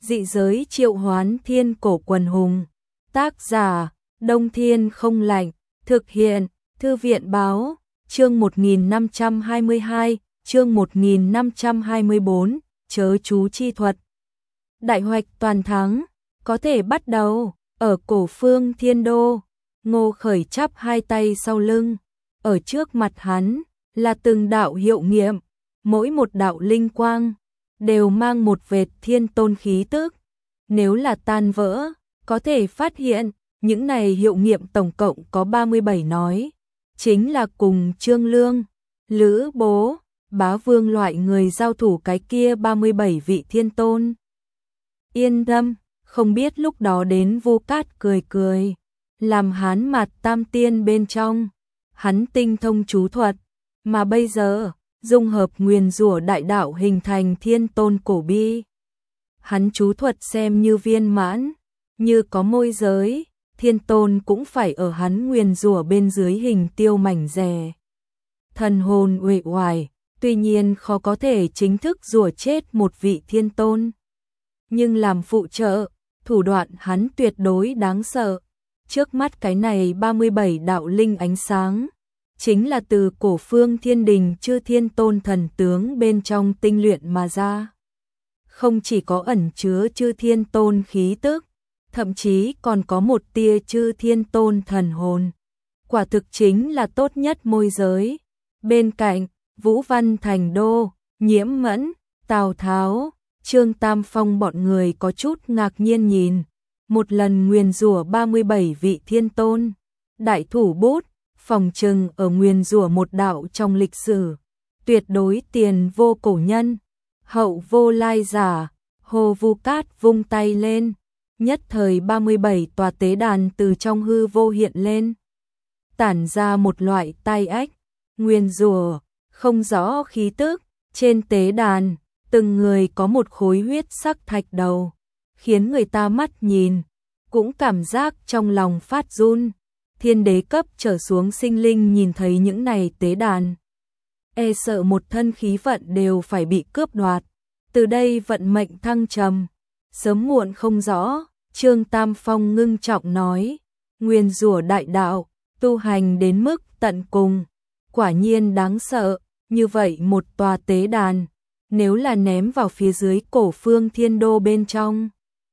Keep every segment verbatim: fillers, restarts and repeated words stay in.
Dị giới triệu hoán thiên cổ quần hùng. Tác giả, Đông Thiên không lạnh. Thực hiện, Thư viện báo, chương một nghìn năm trăm hai mươi hai, chương một nghìn năm trăm hai mươi bốn, chớ chú chi thuật. Đại hoạch toàn thắng, có thể bắt đầu, ở cổ phương thiên đô, Ngô Khởi chắp hai tay sau lưng, ở trước mặt hắn, là từng đạo hiệu nghiệm, mỗi một đạo linh quang, đều mang một vệt thiên tôn khí tức. Nếu là tan vỡ, có thể phát hiện, những này hiệu nghiệm tổng cộng có ba mươi bảy nói, chính là cùng Trương Lương, Lữ Bố, Bá Vương loại người giao thủ cái kia ba mươi bảy vị thiên tôn. Yên tâm, không biết lúc đó đến Vu Cát cười cười, làm hắn mặt tam tiên bên trong, hắn tinh thông chú thuật, mà bây giờ, dung hợp nguyền rủa đại đạo hình thành thiên tôn cổ bi. Hắn chú thuật xem như viên mãn, như có môi giới, thiên tôn cũng phải ở hắn nguyền rủa bên dưới hình tiêu mảnh rè. Thần hồn uể oải, tuy nhiên khó có thể chính thức rủa chết một vị thiên tôn. Nhưng làm phụ trợ, thủ đoạn hắn tuyệt đối đáng sợ. Trước mắt cái này ba mươi bảy đạo linh ánh sáng, chính là từ cổ phương thiên đình chư thiên tôn thần tướng bên trong tinh luyện mà ra. Không chỉ có ẩn chứa chư thiên tôn khí tức, thậm chí còn có một tia chư thiên tôn thần hồn. Quả thực chính là tốt nhất môi giới. Bên cạnh, Vũ Văn Thành Đô, Nhiễm Mẫn, Tào Tháo, Trương Tam Phong bọn người có chút ngạc nhiên nhìn. Một lần nguyền rủa ba mươi bảy vị thiên tôn, đại thủ bút, phòng trừng ở nguyền rủa một đạo trong lịch sử. Tuyệt đối tiền vô cổ nhân, hậu vô lai giả. Hồ Vu Cát vung tay lên, nhất thời ba mươi bảy tòa tế đàn từ trong hư vô hiện lên, tản ra một loại tai ách, nguyền rủa, không rõ khí tức. Trên tế đàn, từng người có một khối huyết sắc thạch đầu, khiến người ta mắt nhìn, cũng cảm giác trong lòng phát run. Thiên đế cấp trở xuống sinh linh nhìn thấy những này tế đàn, e sợ một thân khí vận đều phải bị cướp đoạt. Từ đây vận mệnh thăng trầm, sớm muộn không rõ. Trương Tam Phong ngưng trọng nói, nguyền rủa đại đạo, tu hành đến mức tận cùng, quả nhiên đáng sợ. Như vậy một tòa tế đàn, nếu là ném vào phía dưới cổ phương thiên đô bên trong,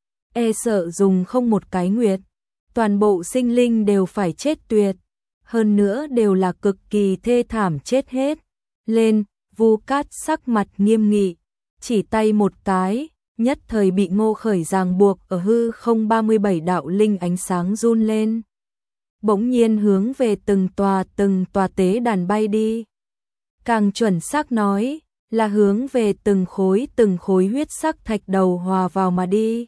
e sợ dùng không một cái nguyệt, toàn bộ sinh linh đều phải chết tuyệt, hơn nữa đều là cực kỳ thê thảm chết hết. Lên, Vu Cát sắc mặt nghiêm nghị, chỉ tay một cái, nhất thời bị Ngô Khởi ràng buộc ở hư không ba mươi bảy đạo linh ánh sáng run lên. Bỗng nhiên hướng về từng tòa từng tòa tế đàn bay đi. Càng chuẩn xác nói, là hướng về từng khối từng khối huyết sắc thạch đầu hòa vào mà đi.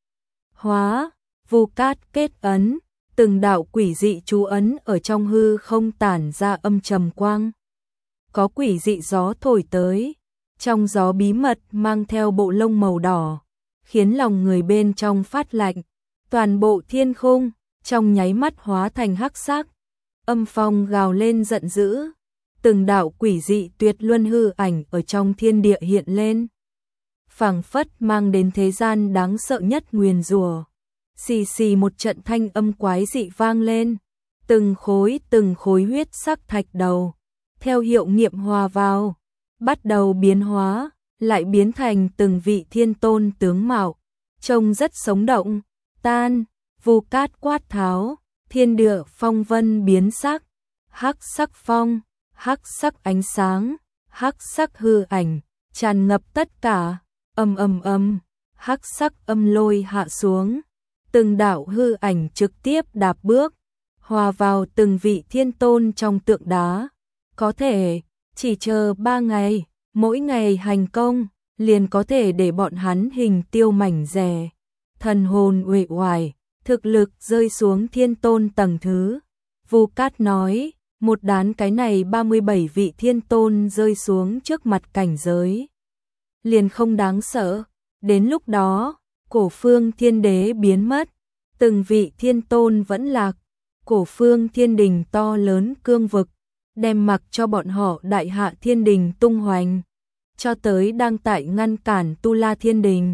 Hóa, Vu Cát kết ấn, từng đạo quỷ dị chú ấn ở trong hư không tản ra âm trầm quang. Có quỷ dị gió thổi tới, trong gió bí mật mang theo bộ lông màu đỏ, khiến lòng người bên trong phát lạnh. Toàn bộ thiên khung trong nháy mắt hóa thành hắc sắc, âm phong gào lên giận dữ. Từng đạo quỷ dị tuyệt luân hư ảnh ở trong thiên địa hiện lên, phảng phất mang đến thế gian đáng sợ nhất nguyền rủa. Xì xì một trận thanh âm quái dị vang lên, từng khối từng khối huyết sắc thạch đầu theo hiệu nghiệm hòa vào, bắt đầu biến hóa, lại biến thành từng vị thiên tôn tướng mạo, trông rất sống động. Tan, Vu Cát quát tháo, thiên địa phong vân biến sắc, hắc sắc phong, hắc sắc ánh sáng, hắc sắc hư ảnh, tràn ngập tất cả. Ầm ầm ầm, hắc sắc âm lôi hạ xuống, từng đạo hư ảnh trực tiếp đạp bước, hòa vào từng vị thiên tôn trong tượng đá. Có thể, chỉ chờ ba ngày, mỗi ngày hành công, liền có thể để bọn hắn hình tiêu mảnh rè, thần hồn uể oải, thực lực rơi xuống thiên tôn tầng thứ. Vu Cát nói, một đán cái này ba mươi bảy vị thiên tôn rơi xuống trước mặt cảnh giới, liền không đáng sợ. Đến lúc đó, cổ phương thiên đế biến mất, từng vị thiên tôn vẫn lạc, cổ phương thiên đình to lớn cương vực, đem mặc cho bọn họ đại hạ thiên đình tung hoành, cho tới đang tại ngăn cản Tu La thiên đình,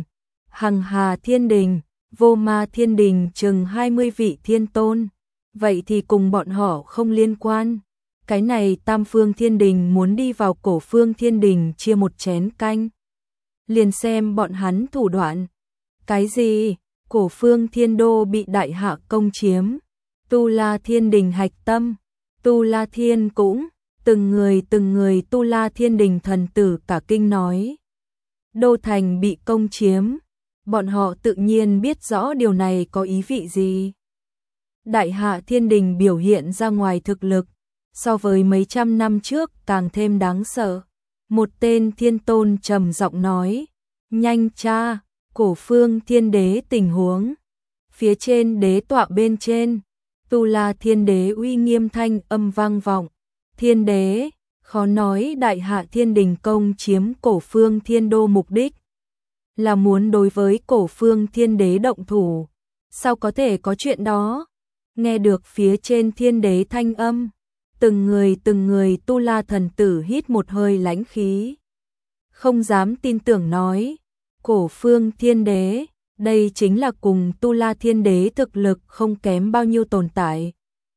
Hằng Hà Thiên Đình, Vô Ma Thiên Đình chừng hai mươi vị thiên tôn, vậy thì cùng bọn họ không liên quan. Cái này Tam Phương Thiên Đình muốn đi vào Cổ Phương Thiên Đình chia một chén canh. Liền xem bọn hắn thủ đoạn. Cái gì? Cổ Phương Thiên Đô bị Đại Hạ công chiếm. Tu La Thiên Đình hạch tâm. Tu La Thiên cũng, từng người từng người Tu La Thiên Đình thần tử cả kinh nói. Đô thành bị công chiếm. Bọn họ tự nhiên biết rõ điều này có ý vị gì. Đại Hạ Thiên Đình biểu hiện ra ngoài thực lực, so với mấy trăm năm trước càng thêm đáng sợ. Một tên thiên tôn trầm giọng nói, nhanh tra, Cổ Phương Thiên Đế tình huống. Phía trên đế tọa bên trên, Tu La Thiên Đế uy nghiêm thanh âm vang vọng. Thiên Đế, khó nói Đại Hạ Thiên Đình công chiếm Cổ Phương Thiên Đô mục đích là muốn đối với Cổ Phương Thiên Đế động thủ. Sao có thể có chuyện đó? Nghe được phía trên Thiên Đế thanh âm, từng người từng người Tu La thần tử hít một hơi lãnh khí. Không dám tin tưởng nói, Cổ Phương Thiên Đế, đây chính là cùng Tu La Thiên Đế thực lực không kém bao nhiêu tồn tại.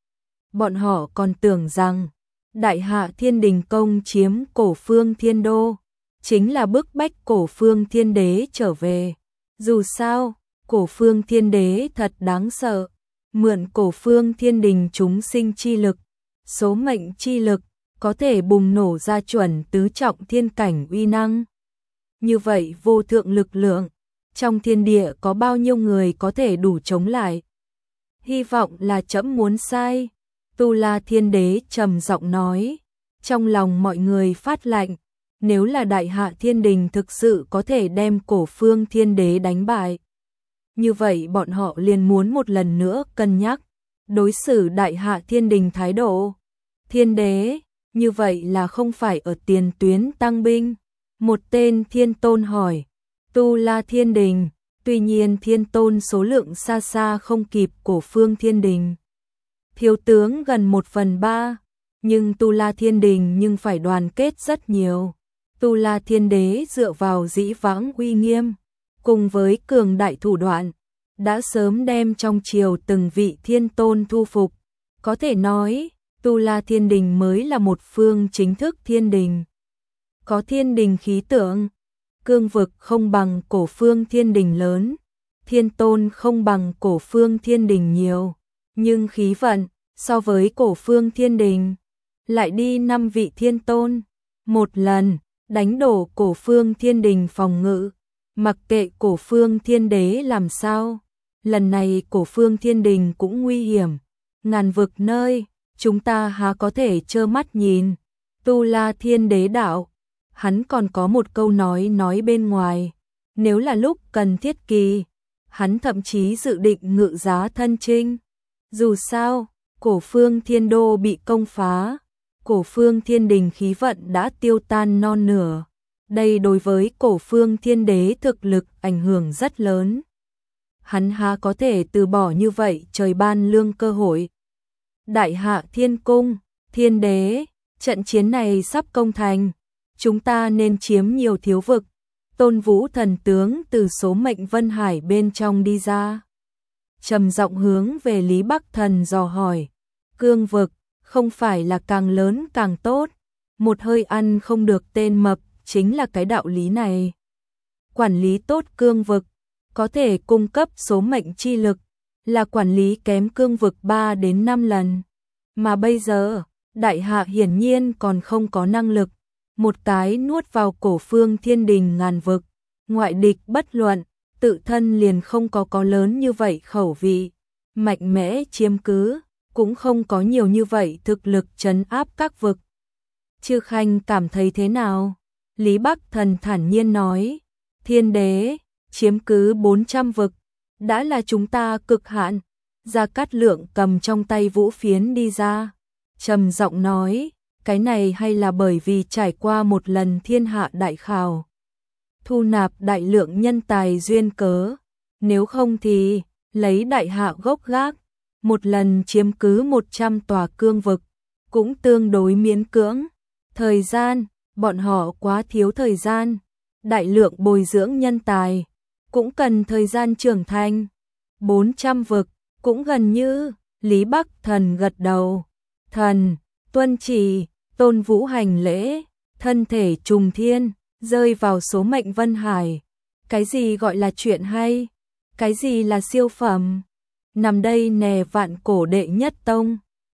Bọn họ còn tưởng rằng, Đại Hạ Thiên Đình công chiếm Cổ Phương Thiên Đô, chính là bức bách Cổ Phương Thiên Đế trở về. Dù sao, Cổ Phương Thiên Đế thật đáng sợ, mượn Cổ Phương Thiên Đình chúng sinh chi lực, số mệnh chi lực, có thể bùng nổ ra chuẩn tứ trọng thiên cảnh uy năng. Như vậy vô thượng lực lượng, trong thiên địa có bao nhiêu người có thể đủ chống lại? Hy vọng là trẫm muốn sai. Tu La Thiên Đế trầm giọng nói, trong lòng mọi người phát lạnh, nếu là Đại Hạ Thiên Đình thực sự có thể đem Cổ Phương Thiên Đế đánh bại, như vậy bọn họ liền muốn một lần nữa cân nhắc đối xử Đại Hạ Thiên Đình thái độ. Thiên Đế, như vậy là không phải ở tiền tuyến tăng binh? Một tên thiên tôn hỏi. Tu La Thiên Đình, tuy nhiên thiên tôn số lượng xa xa không kịp Cổ Phương Thiên Đình. Thiếu tướng gần một phần ba, nhưng Tu La Thiên Đình nhưng phải đoàn kết rất nhiều. Tu La Thiên Đế dựa vào dĩ vãng uy nghiêm, cùng với cường đại thủ đoạn, đã sớm đem trong triều từng vị thiên tôn thu phục. Có thể nói, Tu La Thiên Đình mới là một phương chính thức thiên đình. Có thiên đình khí tượng, cương vực không bằng Cổ Phương Thiên Đình lớn, thiên tôn không bằng Cổ Phương Thiên Đình nhiều, nhưng khí vận, so với Cổ Phương Thiên Đình, lại đi năm vị thiên tôn. Một lần, đánh đổ Cổ Phương Thiên Đình phòng ngự, mặc kệ Cổ Phương Thiên Đế làm sao, lần này Cổ Phương Thiên Đình cũng nguy hiểm, ngàn vực nơi, chúng ta há có thể trơ mắt nhìn. Tu La Thiên Đế đạo, hắn còn có một câu nói nói bên ngoài, nếu là lúc cần thiết kỳ, hắn thậm chí dự định ngự giá thân chinh. Dù sao, Cổ Phương Thiên Đô bị công phá, Cổ Phương Thiên Đình khí vận đã tiêu tan non nửa. Đây đối với Cổ Phương Thiên Đế thực lực ảnh hưởng rất lớn. Hắn há có thể từ bỏ như vậy trời ban lương cơ hội. Đại Hạ Thiên Cung, Thiên Đế, trận chiến này sắp công thành, chúng ta nên chiếm nhiều thiếu vực. Tôn Vũ thần tướng từ số mệnh Vân Hải bên trong đi ra, trầm giọng hướng về Lý Bắc Thần dò hỏi, cương vực, không phải là càng lớn càng tốt, một hơi ăn không được tên mập, chính là cái đạo lý này. Quản lý tốt cương vực, có thể cung cấp số mệnh chi lực, là quản lý kém cương vực ba đến năm lần. Mà bây giờ, Đại Hạ hiển nhiên còn không có năng lực, một cái nuốt vào Cổ Phương Thiên Đình ngàn vực, ngoại địch bất luận, tự thân liền không có có lớn như vậy khẩu vị, mạnh mẽ chiếm cứ, cũng không có nhiều như vậy thực lực trấn áp các vực. Chư Khanh cảm thấy thế nào? Lý Bắc Thần thản nhiên nói, Thiên Đế, chiếm cứ bốn trăm vực, đã là chúng ta cực hạn. Gia Cát Lượng cầm trong tay vũ phiến đi ra, trầm giọng nói, cái này hay là bởi vì trải qua một lần thiên hạ đại khảo, thu nạp đại lượng nhân tài duyên cớ, nếu không thì lấy Đại Hạ gốc gác, một lần chiếm cứ một trăm tòa cương vực, cũng tương đối miễn cưỡng. Thời gian, bọn họ quá thiếu thời gian, đại lượng bồi dưỡng nhân tài, cũng cần thời gian trưởng thành. bốn trăm vực, cũng gần như, Lý Bắc Thần gật đầu. Thần, tuân chỉ, Tôn Vũ hành lễ, thân thể trùng thiên, rơi vào số mệnh Vân Hải. Cái gì gọi là chuyện hay? Cái gì là siêu phẩm? Nằm đây nè vạn cổ đệ nhất tông,